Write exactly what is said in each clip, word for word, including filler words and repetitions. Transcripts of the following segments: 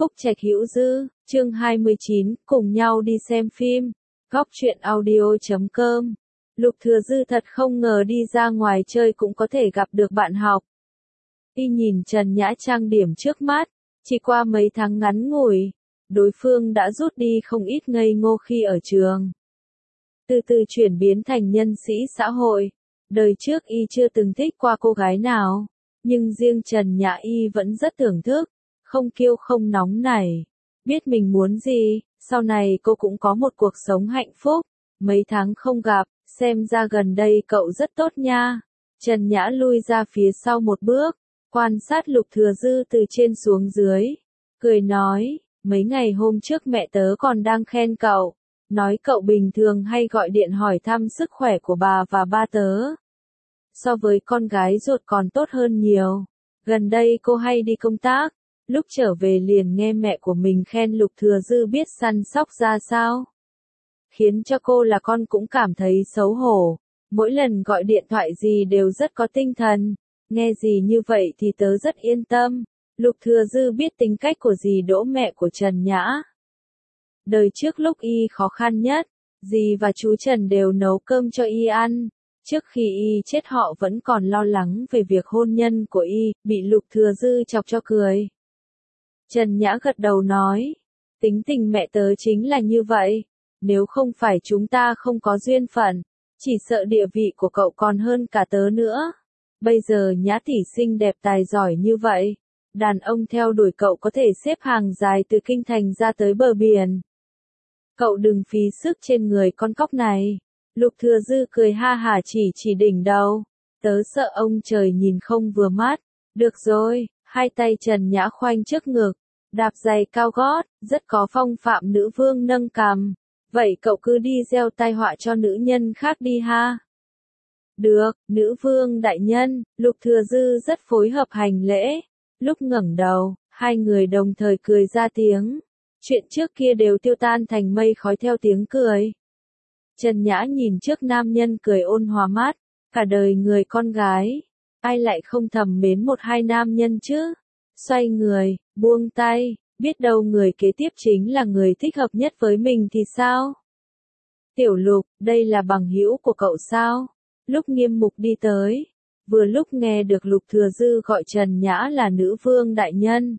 Phúc Trạch Hữu Dư, chương hai mươi chín, cùng nhau đi xem phim. Góc truyện audio chấm com. Lục Thừa Dư thật không ngờ đi ra ngoài chơi cũng có thể gặp được bạn học. Y nhìn Trần Nhã trang điểm trước mắt, chỉ qua mấy tháng ngắn ngủi, đối phương đã rút đi không ít ngây ngô khi ở trường. Từ từ chuyển biến thành nhân sĩ xã hội, đời trước Y chưa từng thích qua cô gái nào, nhưng riêng Trần Nhã Y vẫn rất thưởng thức, không kiêu không nóng nảy, biết mình muốn gì, sau này cô cũng có một cuộc sống hạnh phúc. Mấy tháng không gặp, xem ra gần đây cậu rất tốt nha. Trần Nhã lui ra phía sau một bước, quan sát Lục Thừa Dư từ trên xuống dưới, cười nói, mấy ngày hôm trước mẹ tớ còn đang khen cậu, nói cậu bình thường hay gọi điện hỏi thăm sức khỏe của bà và ba tớ. So với con gái ruột còn tốt hơn nhiều. Gần đây cô hay đi công tác, lúc trở về liền nghe mẹ của mình khen Lục Thừa Dư biết săn sóc ra sao. Khiến cho cô là con cũng cảm thấy xấu hổ, mỗi lần gọi điện thoại gì đều rất có tinh thần, nghe gì như vậy thì tớ rất yên tâm. Lục Thừa Dư biết tính cách của dì Đỗ mẹ của Trần Nhã. Đời trước lúc Y khó khăn nhất, dì và chú Trần đều nấu cơm cho Y ăn. Trước khi Y chết họ vẫn còn lo lắng về việc hôn nhân của Y, bị Lục Thừa Dư chọc cho cười. Trần Nhã gật đầu nói, tính tình mẹ tớ chính là như vậy, nếu không phải chúng ta không có duyên phận, chỉ sợ địa vị của cậu còn hơn cả tớ nữa. Bây giờ Nhã tỷ xinh đẹp tài giỏi như vậy, đàn ông theo đuổi cậu có thể xếp hàng dài từ kinh thành ra tới bờ biển. Cậu đừng phí sức trên người con cóc này. Lục Thừa Dư cười ha hả chỉ chỉ đỉnh đầu, tớ sợ ông trời nhìn không vừa mắt. Được rồi, hai tay Trần Nhã khoanh trước ngực, đạp giày cao gót, rất có phong phạm nữ vương nâng cằm. Vậy cậu cứ đi gieo tai họa cho nữ nhân khác đi ha. Được, nữ vương đại nhân. Lục Thừa Dư rất phối hợp hành lễ. Lúc ngẩng đầu, hai người đồng thời cười ra tiếng. Chuyện trước kia đều tiêu tan thành mây khói theo tiếng cười. Trần Nhã nhìn trước nam nhân cười ôn hòa mát, cả đời người con gái, ai lại không thầm mến một hai nam nhân chứ? Xoay người, buông tay, biết đâu người kế tiếp chính là người thích hợp nhất với mình thì sao? Tiểu Lục, đây là bằng hữu của cậu sao? Lúc Nghiêm Mục đi tới, vừa lúc nghe được Lục Thừa Dư gọi Trần Nhã là nữ vương đại nhân.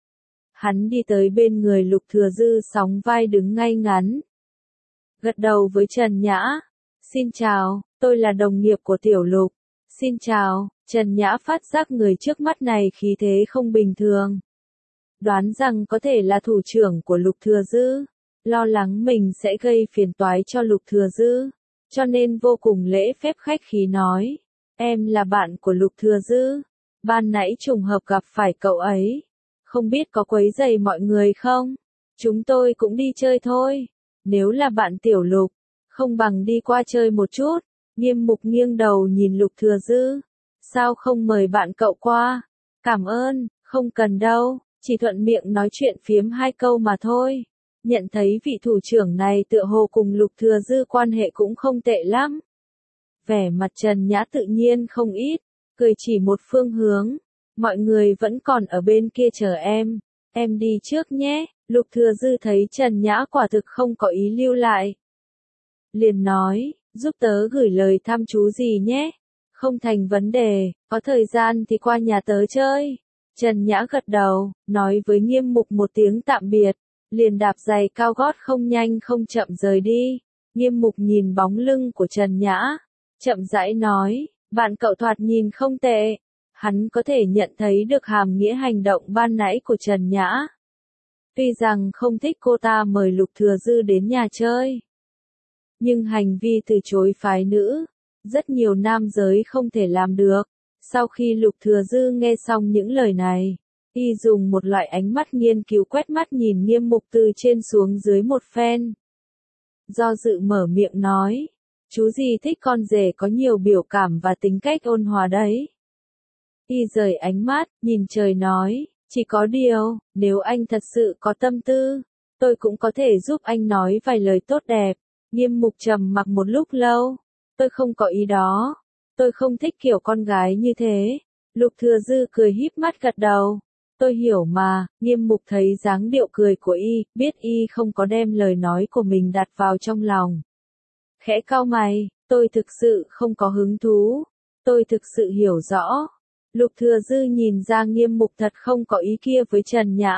Hắn đi tới bên người Lục Thừa Dư sóng vai đứng ngay ngắn. Gật đầu với Trần Nhã. Xin chào, tôi là đồng nghiệp của Tiểu Lục. Xin chào, Trần Nhã phát giác người trước mắt này khí thế không bình thường. Đoán rằng có thể là thủ trưởng của Lục Thừa Dư. Lo lắng mình sẽ gây phiền toái cho Lục Thừa Dư. Cho nên vô cùng lễ phép khách khí nói. Em là bạn của Lục Thừa Dư. Ban nãy trùng hợp gặp phải cậu ấy. Không biết có quấy rầy mọi người không? Chúng tôi cũng đi chơi thôi. Nếu là bạn Tiểu Lục, không bằng đi qua chơi một chút. Nghiêm Mục nghiêng đầu nhìn Lục Thừa Dư. Sao không mời bạn cậu qua? Cảm ơn, không cần đâu, chỉ thuận miệng nói chuyện phiếm hai câu mà thôi. Nhận thấy vị thủ trưởng này tựa hồ cùng Lục Thừa Dư quan hệ cũng không tệ lắm. Vẻ mặt Trần Nhã tự nhiên không ít, cười chỉ một phương hướng. Mọi người vẫn còn ở bên kia chờ em, em đi trước nhé. Lục Thừa Dư thấy Trần Nhã quả thực không có ý lưu lại. Liền nói, giúp tớ gửi lời thăm chú gì nhé. Không thành vấn đề, có thời gian thì qua nhà tớ chơi. Trần Nhã gật đầu, nói với Nghiêm Mục một tiếng tạm biệt, liền đạp giày cao gót không nhanh không chậm rời đi. Nghiêm Mục nhìn bóng lưng của Trần Nhã, chậm rãi nói, bạn cậu thoạt nhìn không tệ. Hắn có thể nhận thấy được hàm nghĩa hành động ban nãy của Trần Nhã. Tuy rằng không thích cô ta mời Lục Thừa Dư đến nhà chơi, nhưng hành vi từ chối phái nữ, rất nhiều nam giới không thể làm được. Sau khi Lục Thừa Dư nghe xong những lời này, y dùng một loại ánh mắt nghiên cứu quét mắt nhìn Nghiêm Mục từ trên xuống dưới một phen. Do dự mở miệng nói, chú gì thích con rể có nhiều biểu cảm và tính cách ôn hòa đấy. Y rời ánh mắt, nhìn trời nói, chỉ có điều, nếu anh thật sự có tâm tư, tôi cũng có thể giúp anh nói vài lời tốt đẹp. Nghiêm Mục trầm mặc một lúc lâu, tôi không có ý đó, tôi không thích kiểu con gái như thế. Lục Thừa Dư cười híp mắt gật đầu, Tôi hiểu mà, Nghiêm Mục thấy dáng điệu cười của y, biết y không có đem lời nói của mình đặt vào trong lòng. Khẽ cau mày, tôi thực sự không có hứng thú, tôi thực sự hiểu rõ. Lục Thừa Dư nhìn ra Nghiêm Mục thật không có ý kia với Trần Nhã.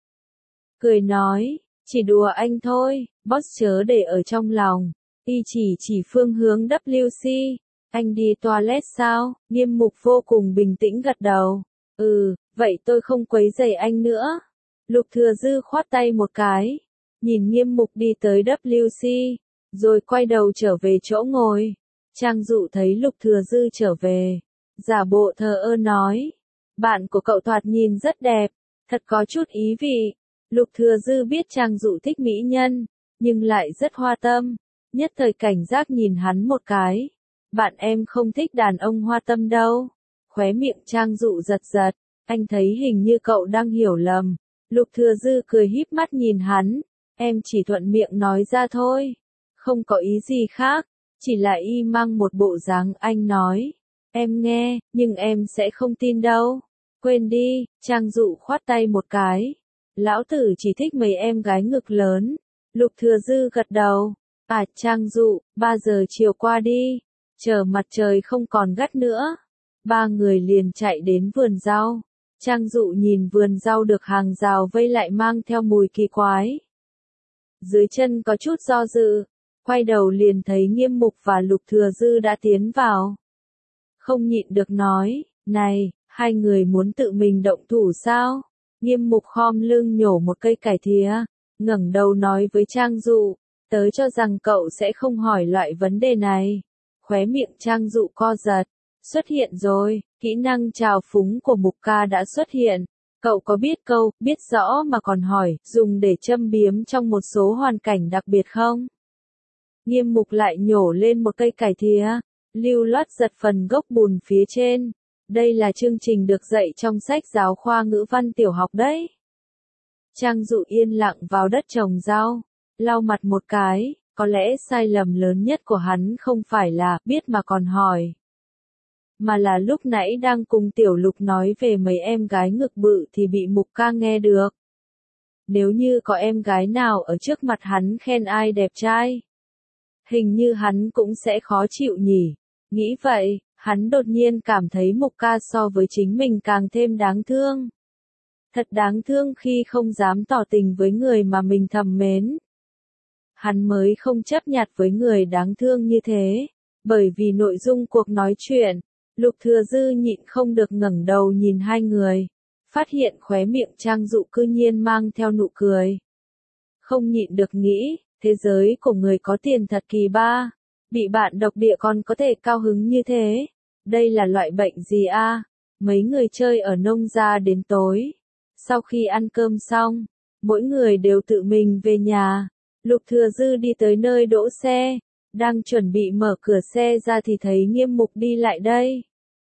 Cười nói, chỉ đùa anh thôi, boss chớ để ở trong lòng. Y chỉ chỉ phương hướng W C, anh đi toilet sao? Nghiêm Mục vô cùng bình tĩnh gật đầu. Ừ, vậy tôi không quấy rầy anh nữa. Lục Thừa Dư khoát tay một cái, nhìn Nghiêm Mục đi tới W C, rồi quay đầu trở về chỗ ngồi. Trang Dụ thấy Lục Thừa Dư trở về, giả bộ thờ ơ nói, bạn của cậu thoạt nhìn rất đẹp, thật có chút ý vị. Lục Thừa Dư biết Trang Dụ thích mỹ nhân, nhưng lại rất hoa tâm, nhất thời cảnh giác nhìn hắn một cái. Bạn em không thích đàn ông hoa tâm đâu. Khóe miệng Trang Dụ giật giật, anh thấy hình như cậu đang hiểu lầm. Lục Thừa Dư cười híp mắt nhìn hắn, em chỉ thuận miệng nói ra thôi, không có ý gì khác, chỉ là y mang một bộ dáng anh nói. Em nghe, nhưng em sẽ không tin đâu. Quên đi, Trang Dụ khoát tay một cái. Lão tử chỉ thích mấy em gái ngực lớn. Lục Thừa Dư gật đầu. À Trang Dụ, ba giờ chiều qua đi. Chờ mặt trời không còn gắt nữa. Ba người liền chạy đến vườn rau. Trang Dụ nhìn vườn rau được hàng rào vây lại mang theo mùi kỳ quái. Dưới chân có chút do dự. Quay đầu liền thấy Nghiêm Mục và Lục Thừa Dư đã tiến vào. Không nhịn được nói, này, hai người muốn tự mình động thủ sao? Nghiêm Mục khom lưng nhổ một cây cải thìa, ngẩng đầu nói với Trang Dụ, tớ cho rằng cậu sẽ không hỏi loại vấn đề này. Khóe miệng Trang Dụ co giật, xuất hiện rồi, kỹ năng trào phúng của Mục ca đã xuất hiện. Cậu có biết câu, biết rõ mà còn hỏi, dùng để châm biếm trong một số hoàn cảnh đặc biệt không? Nghiêm Mục lại nhổ lên một cây cải thìa, lưu loát giật phần gốc bùn phía trên. Đây là chương trình được dạy trong sách giáo khoa ngữ văn tiểu học đấy. Trang Dụ yên lặng vào đất trồng rau, lau mặt một cái, có lẽ sai lầm lớn nhất của hắn không phải là biết mà còn hỏi. Mà là lúc nãy đang cùng Tiểu Lục nói về mấy em gái ngực bự thì bị Mục ca nghe được. Nếu như có em gái nào ở trước mặt hắn khen ai đẹp trai, hình như hắn cũng sẽ khó chịu nhỉ. Nghĩ vậy, hắn đột nhiên cảm thấy Mục ca so với chính mình càng thêm đáng thương. Thật đáng thương khi không dám tỏ tình với người mà mình thầm mến. Hắn mới không chấp nhặt với người đáng thương như thế, bởi vì nội dung cuộc nói chuyện, Lục Thừa Dư nhịn không được ngẩng đầu nhìn hai người, phát hiện khóe miệng Trang Dụ cư nhiên mang theo nụ cười. Không nhịn được nghĩ, thế giới của người có tiền thật kỳ ba, bị bạn độc địa còn có thể cao hứng như thế. Đây là loại bệnh gì a? Mấy người chơi ở nông gia đến tối. Sau khi ăn cơm xong, mỗi người đều tự mình về nhà. Lục Thừa Dư đi tới nơi đỗ xe, đang chuẩn bị mở cửa xe ra thì thấy Nghiêm Mục đi lại đây.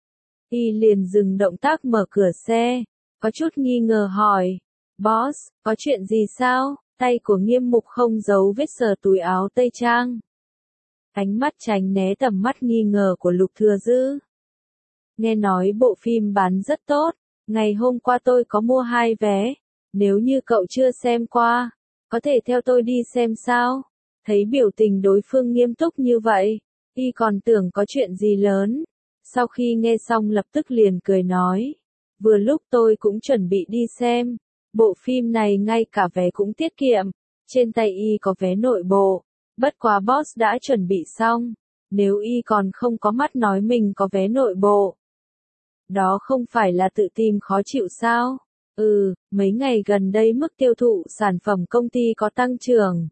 Y liền dừng động tác mở cửa xe, có chút nghi ngờ hỏi, boss, có chuyện gì sao? Tay của Nghiêm Mục không giấu vết sờ túi áo tây trang. Ánh mắt tránh né tầm mắt nghi ngờ của Lục Thừa Dư. Nghe nói bộ phim bán rất tốt, ngày hôm qua tôi có mua hai vé, nếu như cậu chưa xem qua, có thể theo tôi đi xem sao? Thấy biểu tình đối phương nghiêm túc như vậy, y còn tưởng có chuyện gì lớn. Sau khi nghe xong lập tức liền cười nói, vừa lúc tôi cũng chuẩn bị đi xem, bộ phim này ngay cả vé cũng tiết kiệm, trên tay y có vé nội bộ, bất quá boss đã chuẩn bị xong, nếu y còn không có mắt nói mình có vé nội bộ. Đó không phải là tự tìm khó chịu sao? Ừ, mấy ngày gần đây mức tiêu thụ sản phẩm công ty có tăng trưởng.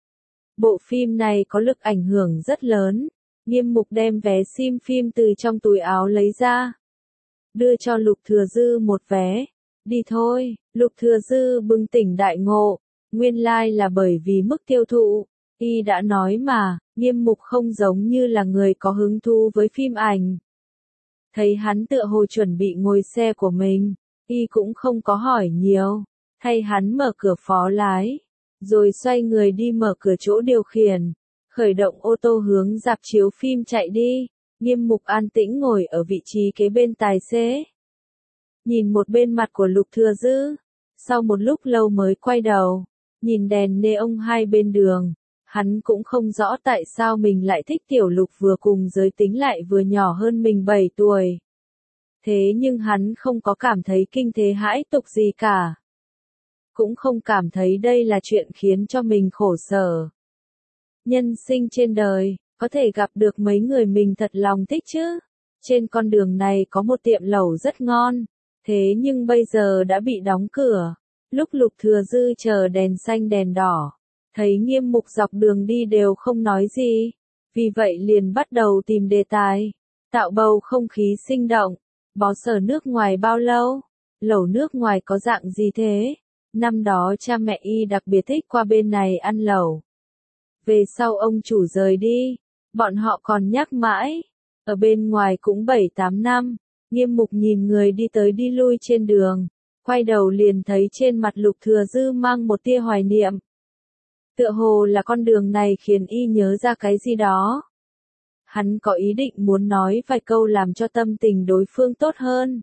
Bộ phim này có lực ảnh hưởng rất lớn. Nghiêm Mục đem vé xem phim từ trong túi áo lấy ra, đưa cho Lục Thừa Dư một vé. Đi thôi. Lục Thừa Dư bừng tỉnh đại ngộ, nguyên lai like là bởi vì mức tiêu thụ. Y đã nói mà, Nghiêm Mục không giống như là người có hứng thú với phim ảnh. Thấy hắn tựa hồ chuẩn bị ngồi xe của mình, y cũng không có hỏi nhiều, thay hắn mở cửa phó lái, rồi xoay người đi mở cửa chỗ điều khiển, khởi động ô tô hướng rạp chiếu phim chạy đi. Nghiêm Mục an tĩnh ngồi ở vị trí kế bên tài xế. nhìn một bên mặt của Lục Thừa Dư, sau một lúc lâu mới quay đầu, nhìn đèn neon hai bên đường, hắn cũng không rõ tại sao mình lại thích Tiểu Lục vừa cùng giới tính lại vừa nhỏ hơn mình bảy tuổi. Thế nhưng hắn không có cảm thấy kinh thế hãi tục gì cả. Cũng không cảm thấy đây là chuyện khiến cho mình khổ sở. Nhân sinh trên đời, có thể gặp được mấy người mình thật lòng thích chứ. Trên con đường này có một tiệm lẩu rất ngon, thế nhưng bây giờ đã bị đóng cửa. Lúc Lục Thừa Dư chờ đèn xanh đèn đỏ, thấy Nghiêm Mục dọc đường đi đều không nói gì, vì vậy liền bắt đầu tìm đề tài, tạo bầu không khí sinh động. Boss ở nước ngoài bao lâu? Lẩu nước ngoài có dạng gì thế? Năm đó cha mẹ y đặc biệt thích qua bên này ăn lẩu. Về sau ông chủ rời đi, bọn họ còn nhắc mãi. Ở bên ngoài cũng bảy tám năm, Nghiêm Mục nhìn người đi tới đi lui trên đường, quay đầu liền thấy trên mặt Lục Thừa Dư mang một tia hoài niệm. Tựa hồ là con đường này khiến y nhớ ra cái gì đó. Hắn có ý định muốn nói vài câu làm cho tâm tình đối phương tốt hơn.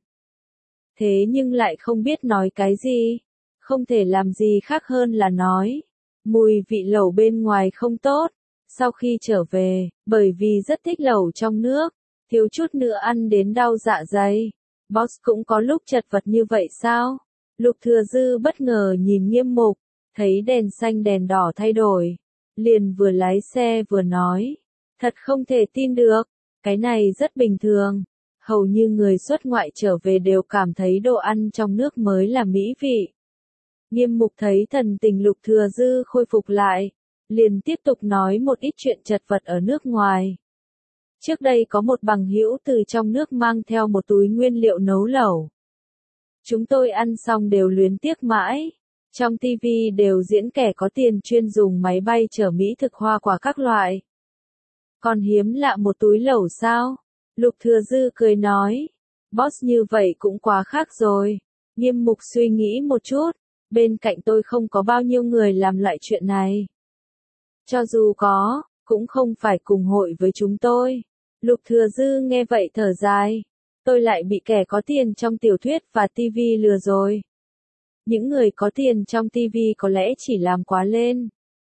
Thế nhưng lại không biết nói cái gì, không thể làm gì khác hơn là nói. Mùi vị lẩu bên ngoài không tốt. Sau khi trở về, bởi vì rất thích lẩu trong nước, thiếu chút nữa ăn đến đau dạ dày. Boss cũng có lúc chật vật như vậy sao? Lục Thừa Dư bất ngờ nhìn Nghiêm Mục, thấy đèn xanh đèn đỏ thay đổi, liền vừa lái xe vừa nói. Thật không thể tin được, cái này rất bình thường. Hầu như người xuất ngoại trở về đều cảm thấy đồ ăn trong nước mới là mỹ vị. Nghiêm Mục thấy thần tình Lục Thừa Dư khôi phục lại, liền tiếp tục nói một ít chuyện chật vật ở nước ngoài. Trước đây có một bằng hữu từ trong nước mang theo một túi nguyên liệu nấu lẩu. Chúng tôi ăn xong đều luyến tiếc mãi. Trong ti vi đều diễn kẻ có tiền chuyên dùng máy bay chở mỹ thực hoa quả các loại. Còn hiếm lạ một túi lẩu sao? Lục Thừa Dư cười nói. Boss như vậy cũng quá khác rồi. Nghiêm Mục suy nghĩ một chút. Bên cạnh tôi không có bao nhiêu người làm lại chuyện này. Cho dù có, cũng không phải cùng hội với chúng tôi. Lục Thừa Dư nghe vậy thở dài. Tôi lại bị kẻ có tiền trong tiểu thuyết và ti vi lừa rồi. Những người có tiền trong ti vi có lẽ chỉ làm quá lên.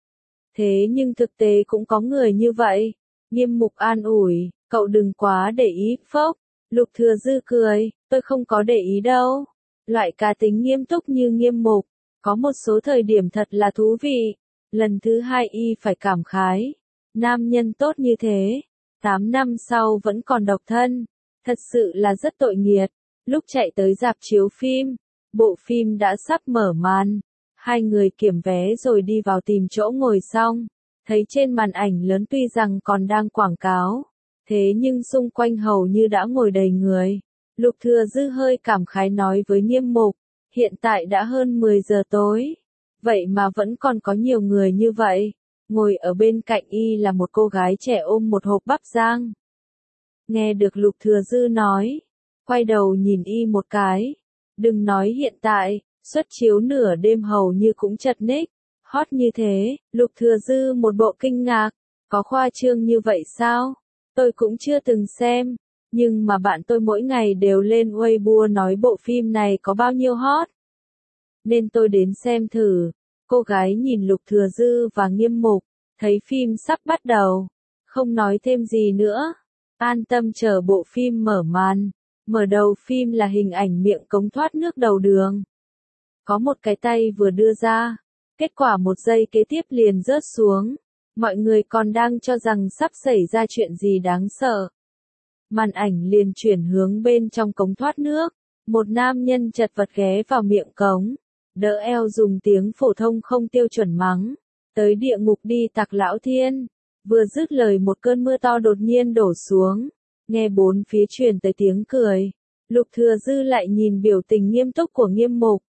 Thế nhưng thực tế cũng có người như vậy. Nghiêm Mục an ủi, cậu đừng quá để ý, phốc. Lục Thừa Dư cười, tôi không có để ý đâu. Loại cá tính nghiêm túc như Nghiêm Mục, có một số thời điểm thật là thú vị. Lần thứ hai y phải cảm khái. Nam nhân tốt như thế, tám năm sau vẫn còn độc thân. Thật sự là rất tội nghiệt. Lúc chạy tới rạp chiếu phim, bộ phim đã sắp mở màn. Hai người kiểm vé rồi đi vào tìm chỗ ngồi xong. Thấy trên màn ảnh lớn tuy rằng còn đang quảng cáo, thế nhưng xung quanh hầu như đã ngồi đầy người. Lục Thừa Dư hơi cảm khái nói với Nghiêm Mục, hiện tại đã hơn mười giờ tối. Vậy mà vẫn còn có nhiều người như vậy. Ngồi ở bên cạnh y là một cô gái trẻ ôm một hộp bắp rang. Nghe được Lục Thừa Dư nói, quay đầu nhìn y một cái. Đừng nói hiện tại, suất chiếu nửa đêm hầu như cũng chật ních. Hot như thế, Lục Thừa Dư một bộ kinh ngạc, có khoa trương như vậy sao? Tôi cũng chưa từng xem, nhưng mà bạn tôi mỗi ngày đều lên Weibo nói bộ phim này có bao nhiêu hot. Nên tôi đến xem thử. Cô gái nhìn Lục Thừa Dư và Nghiêm Mục, thấy phim sắp bắt đầu, không nói thêm gì nữa, an tâm chờ bộ phim mở màn. Mở đầu phim là hình ảnh miệng cống thoát nước đầu đường. Có một cái tay vừa đưa ra, kết quả một giây kế tiếp liền rớt xuống. Mọi người còn đang cho rằng sắp xảy ra chuyện gì đáng sợ. Màn ảnh liền chuyển hướng bên trong cống thoát nước. Một nam nhân chật vật ghé vào miệng cống, đỡ eo dùng tiếng phổ thông không tiêu chuẩn mắng. Tới địa ngục đi tặc lão thiên. Vừa dứt lời một cơn mưa to đột nhiên đổ xuống. Nghe bốn phía truyền tới tiếng cười. Lục Thừa Dư lại nhìn biểu tình nghiêm túc của Nghiêm Mục.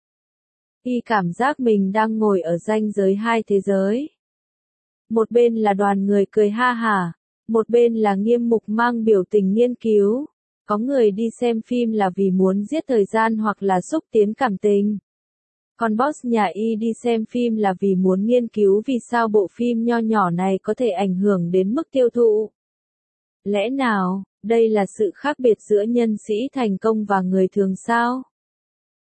Y cảm giác mình đang ngồi ở ranh giới hai thế giới. Một bên là đoàn người cười ha hả, một bên là Nghiêm Mục mang biểu tình nghiên cứu. Có người đi xem phim là vì muốn giết thời gian hoặc là xúc tiến cảm tình. Còn boss nhà y đi xem phim là vì muốn nghiên cứu vì sao bộ phim nho nhỏ này có thể ảnh hưởng đến mức tiêu thụ. Lẽ nào, đây là sự khác biệt giữa nhân sĩ thành công và người thường sao?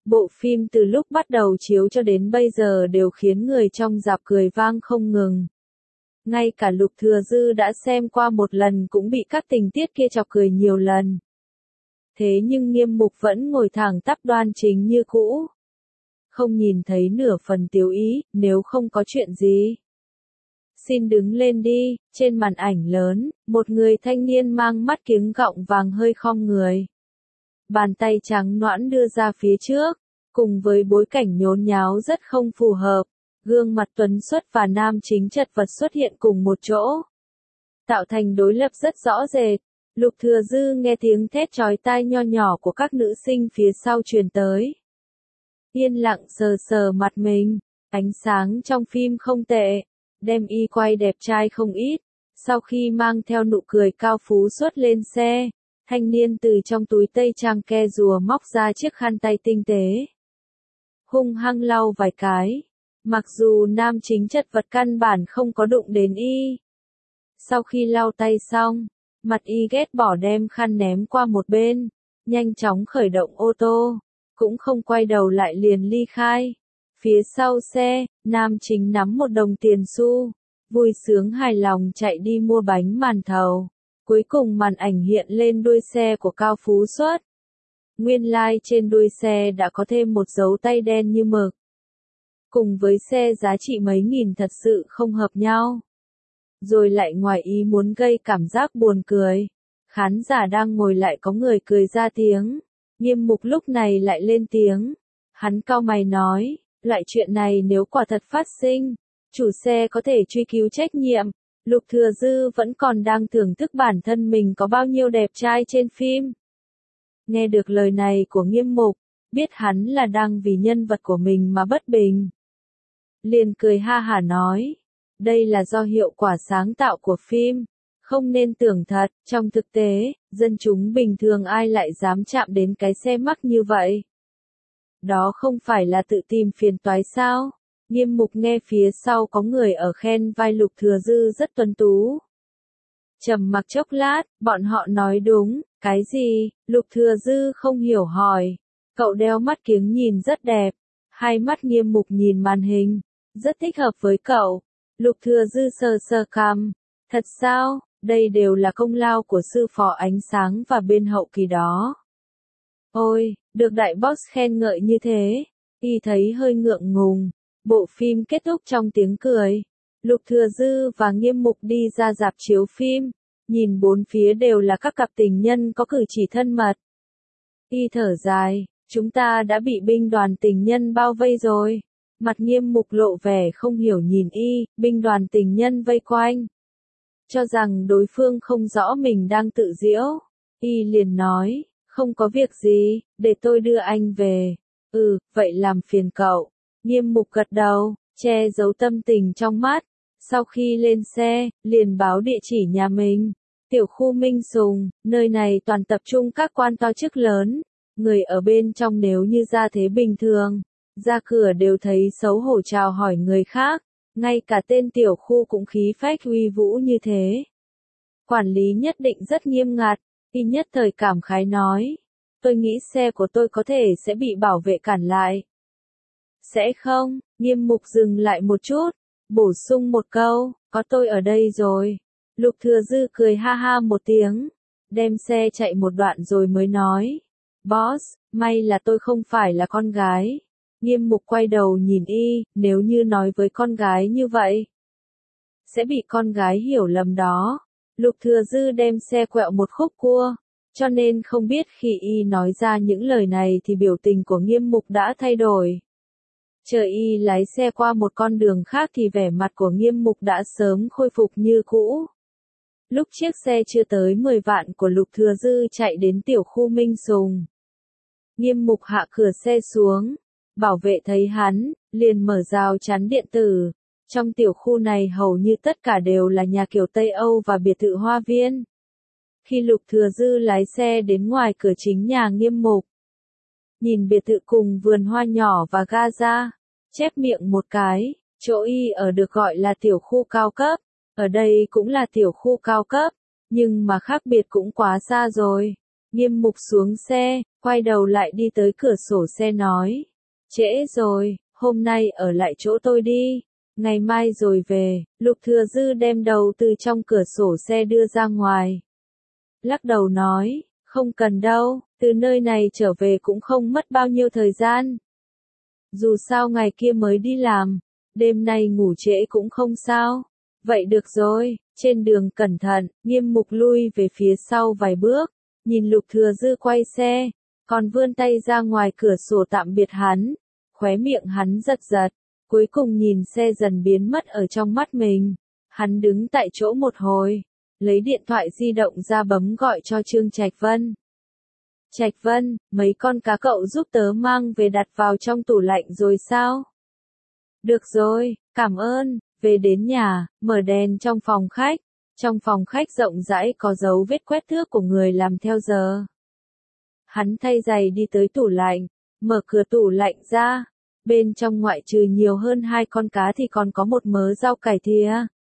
Bộ phim từ lúc bắt đầu chiếu cho đến bây giờ đều khiến người trong rạp cười vang không ngừng. Ngay cả Lục Thừa Dư đã xem qua một lần cũng bị các tình tiết kia chọc cười nhiều lần. Thế nhưng Nghiêm Mục vẫn ngồi thẳng tắp đoan chính như cũ. Không nhìn thấy nửa phần tiếu ý, nếu không có chuyện gì. Xin đứng lên đi, trên màn ảnh lớn, một người thanh niên mang mắt kiếng gọng vàng hơi khom người. Bàn tay trắng nõn đưa ra phía trước, cùng với bối cảnh nhốn nháo rất không phù hợp. Gương mặt tuấn xuất và nam chính chật vật xuất hiện cùng một chỗ. Tạo thành đối lập rất rõ rệt. Lục Thừa Dư nghe tiếng thét chói tai nho nhỏ của các nữ sinh phía sau truyền tới. Yên lặng sờ sờ mặt mình, ánh sáng trong phim không tệ, đem y quay đẹp trai không ít. Sau khi mang theo nụ cười cao phú xuất lên xe, thanh niên từ trong túi tây trang ke rùa móc ra chiếc khăn tay tinh tế. Hung hăng lau vài cái. Mặc dù nam chính chất vật căn bản không có đụng đến y. Sau khi lau tay xong, mặt y ghét bỏ đem khăn ném qua một bên, nhanh chóng khởi động ô tô, cũng không quay đầu lại liền ly khai. Phía sau xe, nam chính nắm một đồng tiền xu, vui sướng hài lòng chạy đi mua bánh màn thầu. Cuối cùng màn ảnh hiện lên đuôi xe của Cao Phú Xuất. Nguyên lai like trên đuôi xe đã có thêm một dấu tay đen như mực. Cùng với xe giá trị mấy nghìn thật sự không hợp nhau. Rồi lại ngoài ý muốn gây cảm giác buồn cười. Khán giả đang ngồi lại có người cười ra tiếng. Nghiêm Mục lúc này lại lên tiếng. Hắn cau mày nói, loại chuyện này nếu quả thật phát sinh, chủ xe có thể truy cứu trách nhiệm. Lục Thừa Dư vẫn còn đang thưởng thức bản thân mình có bao nhiêu đẹp trai trên phim. Nghe được lời này của Nghiêm Mục, biết hắn là đang vì nhân vật của mình mà bất bình. Liền cười ha hả nói, đây là do hiệu quả sáng tạo của phim, không nên tưởng thật, trong thực tế, dân chúng bình thường ai lại dám chạm đến cái xe mắc như vậy. Đó không phải là tự tìm phiền toái sao? Nghiêm Mục nghe phía sau có người ở khen vai Lục Thừa Dư rất tuấn tú. Trầm mặc chốc lát, bọn họ nói đúng, cái gì? Lục Thừa Dư không hiểu hỏi. Cậu đeo mắt kiếng nhìn rất đẹp, hai mắt Nghiêm Mục nhìn màn hình, rất thích hợp với cậu. Lục Thừa Dư sờ sờ cằm, thật sao, đây đều là công lao của sư phó ánh sáng và bên hậu kỳ đó. Ôi, được đại boss khen ngợi như thế, y thấy hơi ngượng ngùng. Bộ phim kết thúc trong tiếng cười. Lục Thừa Dư và Nghiêm Mục đi ra rạp chiếu phim, nhìn bốn phía đều là các cặp tình nhân có cử chỉ thân mật. Y thở dài, chúng ta đã bị binh đoàn tình nhân bao vây rồi. Mặt Nghiêm Mục lộ vẻ không hiểu nhìn y, binh đoàn tình nhân vây quanh. Cho rằng đối phương không rõ mình đang tự giễu. Y liền nói, không có việc gì, để tôi đưa anh về. Ừ, vậy làm phiền cậu. Nghiêm Mục gật đầu, che giấu tâm tình trong mắt. Sau khi lên xe, liền báo địa chỉ nhà mình. Tiểu khu Minh Sùng, nơi này toàn tập trung các quan to chức lớn. Người ở bên trong nếu như ra thế bình thường, ra cửa đều thấy xấu hổ chào hỏi người khác. Ngay cả tên tiểu khu cũng khí phách uy vũ như thế. Quản lý nhất định rất nghiêm ngặt, y nhất thời cảm khái nói. Tôi nghĩ xe của tôi có thể sẽ bị bảo vệ cản lại. Sẽ không, Nghiêm Mục dừng lại một chút, bổ sung một câu, có tôi ở đây rồi. Lục Thừa Dư cười ha ha một tiếng, đem xe chạy một đoạn rồi mới nói. Boss, may là tôi không phải là con gái. Nghiêm Mục quay đầu nhìn y, nếu như nói với con gái như vậy, sẽ bị con gái hiểu lầm đó. Lục Thừa Dư đem xe quẹo một khúc cua, cho nên không biết khi y nói ra những lời này thì biểu tình của Nghiêm Mục đã thay đổi. Chờ y lái xe qua một con đường khác thì vẻ mặt của Nghiêm Mục đã sớm khôi phục như cũ. Lúc chiếc xe chưa tới mười vạn của Lục Thừa Dư chạy đến tiểu khu Minh Sùng. Nghiêm Mục hạ cửa xe xuống, bảo vệ thấy hắn, liền mở rào chắn điện tử. Trong tiểu khu này hầu như tất cả đều là nhà kiểu Tây Âu và biệt thự hoa viên. Khi Lục Thừa Dư lái xe đến ngoài cửa chính nhà Nghiêm Mục, nhìn biệt thự cùng vườn hoa nhỏ và ga-ra, chép miệng một cái, chỗ y ở được gọi là tiểu khu cao cấp, ở đây cũng là tiểu khu cao cấp, nhưng mà khác biệt cũng quá xa rồi. Nghiêm Mục xuống xe, quay đầu lại đi tới cửa sổ xe nói. Trễ rồi, hôm nay ở lại chỗ tôi đi, ngày mai rồi về. Lục Thừa Dư đem đầu từ trong cửa sổ xe đưa ra ngoài. Lắc đầu nói, không cần đâu, từ nơi này trở về cũng không mất bao nhiêu thời gian. Dù sao ngày kia mới đi làm, đêm nay ngủ trễ cũng không sao. Vậy được rồi, trên đường cẩn thận. Nghiêm Mục lui về phía sau vài bước, nhìn Lục Thừa Dư quay xe, còn vươn tay ra ngoài cửa sổ tạm biệt hắn, khóe miệng hắn giật giật, cuối cùng nhìn xe dần biến mất ở trong mắt mình. Hắn đứng tại chỗ một hồi, lấy điện thoại di động ra bấm gọi cho Trương Trạch Vân. Trạch Vân, mấy con cá cậu giúp tớ mang về đặt vào trong tủ lạnh rồi sao? Được rồi, cảm ơn. Về đến nhà, mở đèn trong phòng khách. Trong phòng khách rộng rãi có dấu vết quét thước của người làm theo giờ. Hắn thay giày đi tới tủ lạnh, mở cửa tủ lạnh ra. Bên trong ngoại trừ nhiều hơn hai con cá thì còn có một mớ rau cải thìa.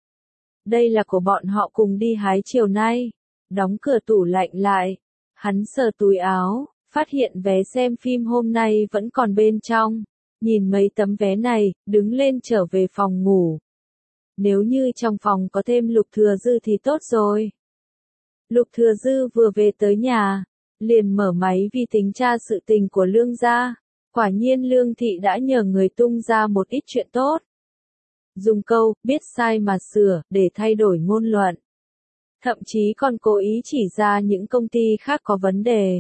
Đây là của bọn họ cùng đi hái chiều nay. Đóng cửa tủ lạnh lại. Hắn sờ túi áo, phát hiện vé xem phim hôm nay vẫn còn bên trong. Nhìn mấy tấm vé này, đứng lên trở về phòng ngủ. Nếu như trong phòng có thêm Lục Thừa Dư thì tốt rồi. Lục Thừa Dư vừa về tới nhà, liền mở máy vi tính tra sự tình của Lương gia. Quả nhiên Lương thị đã nhờ người tung ra một ít chuyện tốt. Dùng câu, biết sai mà sửa, để thay đổi ngôn luận. Thậm chí còn cố ý chỉ ra những công ty khác có vấn đề.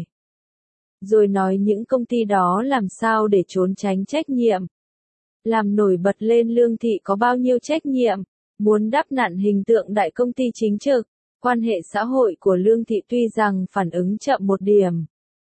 Rồi nói những công ty đó làm sao để trốn tránh trách nhiệm. Làm nổi bật lên Lương thị có bao nhiêu trách nhiệm, muốn đắp nặn hình tượng đại công ty chính trực. Quan hệ xã hội của Lương thị tuy rằng phản ứng chậm một điểm.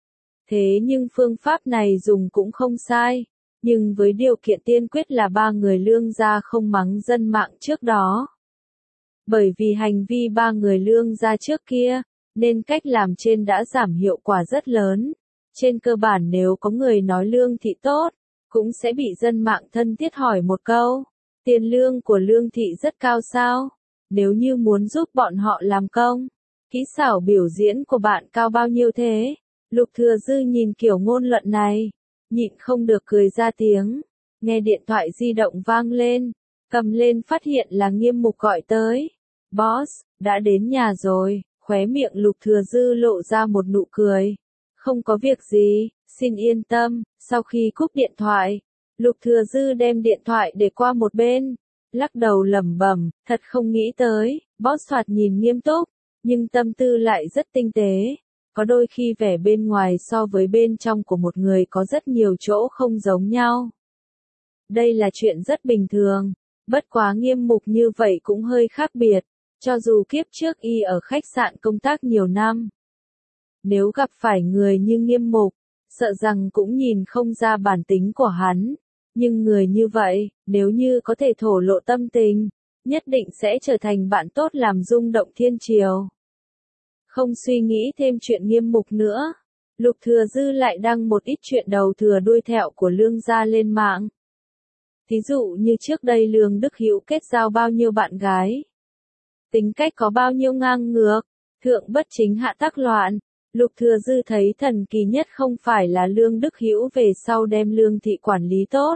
Thế nhưng phương pháp này dùng cũng không sai. Nhưng với điều kiện tiên quyết là ba người Lương gia không mắng dân mạng trước đó. Bởi vì hành vi ba người Lương gia trước kia, nên cách làm trên đã giảm hiệu quả rất lớn. Trên cơ bản nếu có người nói Lương thị tốt, cũng sẽ bị dân mạng thân thiết hỏi một câu. Tiền lương của Lương thị rất cao sao? Nếu như muốn giúp bọn họ làm công, kỹ xảo biểu diễn của bạn cao bao nhiêu thế? Lục Thừa Dư nhìn kiểu ngôn luận này, nhịn không được cười ra tiếng. Nghe điện thoại di động vang lên, cầm lên phát hiện là Nghiêm Mục gọi tới. Boss, đã đến nhà rồi. Khóe miệng Lục Thừa Dư lộ ra một nụ cười. Không có việc gì, xin yên tâm. Sau khi cúp điện thoại, Lục Thừa Dư đem điện thoại để qua một bên, lắc đầu lẩm bẩm, thật không nghĩ tới. Boss thoạt nhìn nghiêm túc, nhưng tâm tư lại rất tinh tế. Có đôi khi vẻ bên ngoài so với bên trong của một người có rất nhiều chỗ không giống nhau. Đây là chuyện rất bình thường, bất quá Nghiêm Mục như vậy cũng hơi khác biệt, cho dù kiếp trước y ở khách sạn công tác nhiều năm. Nếu gặp phải người như Nghiêm Mục, sợ rằng cũng nhìn không ra bản tính của hắn, nhưng người như vậy, nếu như có thể thổ lộ tâm tình, nhất định sẽ trở thành bạn tốt làm rung động thiên triều. Không suy nghĩ thêm chuyện Nghiêm Mục nữa, Lục Thừa Dư lại đăng một ít chuyện đầu thừa đuôi thẹo của Lương gia lên mạng. Thí dụ như trước đây Lương Đức Hữu kết giao bao nhiêu bạn gái, tính cách có bao nhiêu ngang ngược, thượng bất chính hạ tắc loạn. Lục Thừa Dư thấy thần kỳ nhất không phải là Lương Đức Hữu về sau đem Lương thị quản lý tốt,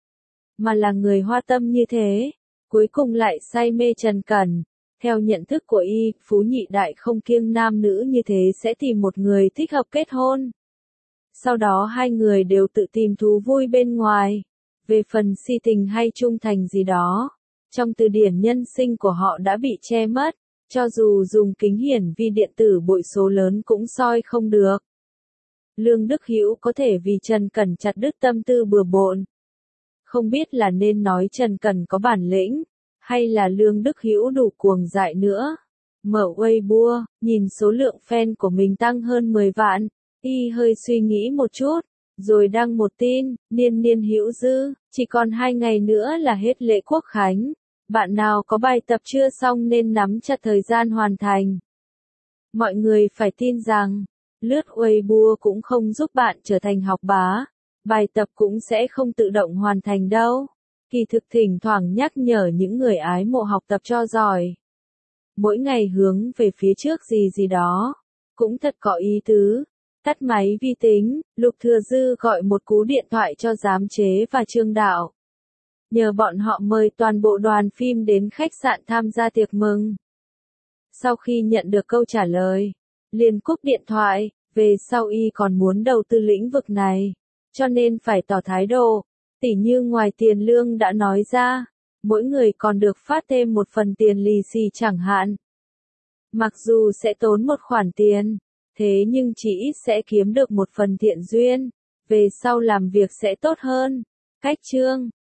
mà là người hoa tâm như thế, cuối cùng lại say mê Trần Cẩn. Theo nhận thức của y, phú nhị đại không kiêng nam nữ như thế sẽ tìm một người thích hợp kết hôn. Sau đó hai người đều tự tìm thú vui bên ngoài. Về phần si tình hay trung thành gì đó, trong từ điển nhân sinh của họ đã bị che mất, cho dù dùng kính hiển vi điện tử bội số lớn cũng soi không được. Lương Đức Hữu có thể vì Trần Cẩn chặt đứt tâm tư bừa bộn. Không biết là nên nói Trần Cẩn có bản lĩnh, hay là Lương Đức Hữu đủ cuồng dại nữa. Mở Weibo, nhìn số lượng fan của mình tăng hơn mười vạn, y hơi suy nghĩ một chút, rồi đăng một tin, Niên Niên Hữu Dư, chỉ còn hai ngày nữa là hết lễ Quốc Khánh. Bạn nào có bài tập chưa xong nên nắm chặt thời gian hoàn thành. Mọi người phải tin rằng, lướt Weibo cũng không giúp bạn trở thành học bá, bài tập cũng sẽ không tự động hoàn thành đâu. Kỳ thực thỉnh thoảng nhắc nhở những người ái mộ học tập cho giỏi. Mỗi ngày hướng về phía trước gì gì đó, cũng thật có ý tứ. Tắt máy vi tính, Lục Thừa Dư gọi một cú điện thoại cho giám chế và Trương Đạo. Nhờ bọn họ mời toàn bộ đoàn phim đến khách sạn tham gia tiệc mừng. Sau khi nhận được câu trả lời, liền cúp điện thoại, về sau y còn muốn đầu tư lĩnh vực này, cho nên phải tỏ thái độ, tỉ như ngoài tiền lương đã nói ra, mỗi người còn được phát thêm một phần tiền lì xì chẳng hạn. Mặc dù sẽ tốn một khoản tiền, thế nhưng chỉ ít sẽ kiếm được một phần thiện duyên, về sau làm việc sẽ tốt hơn. Cách chương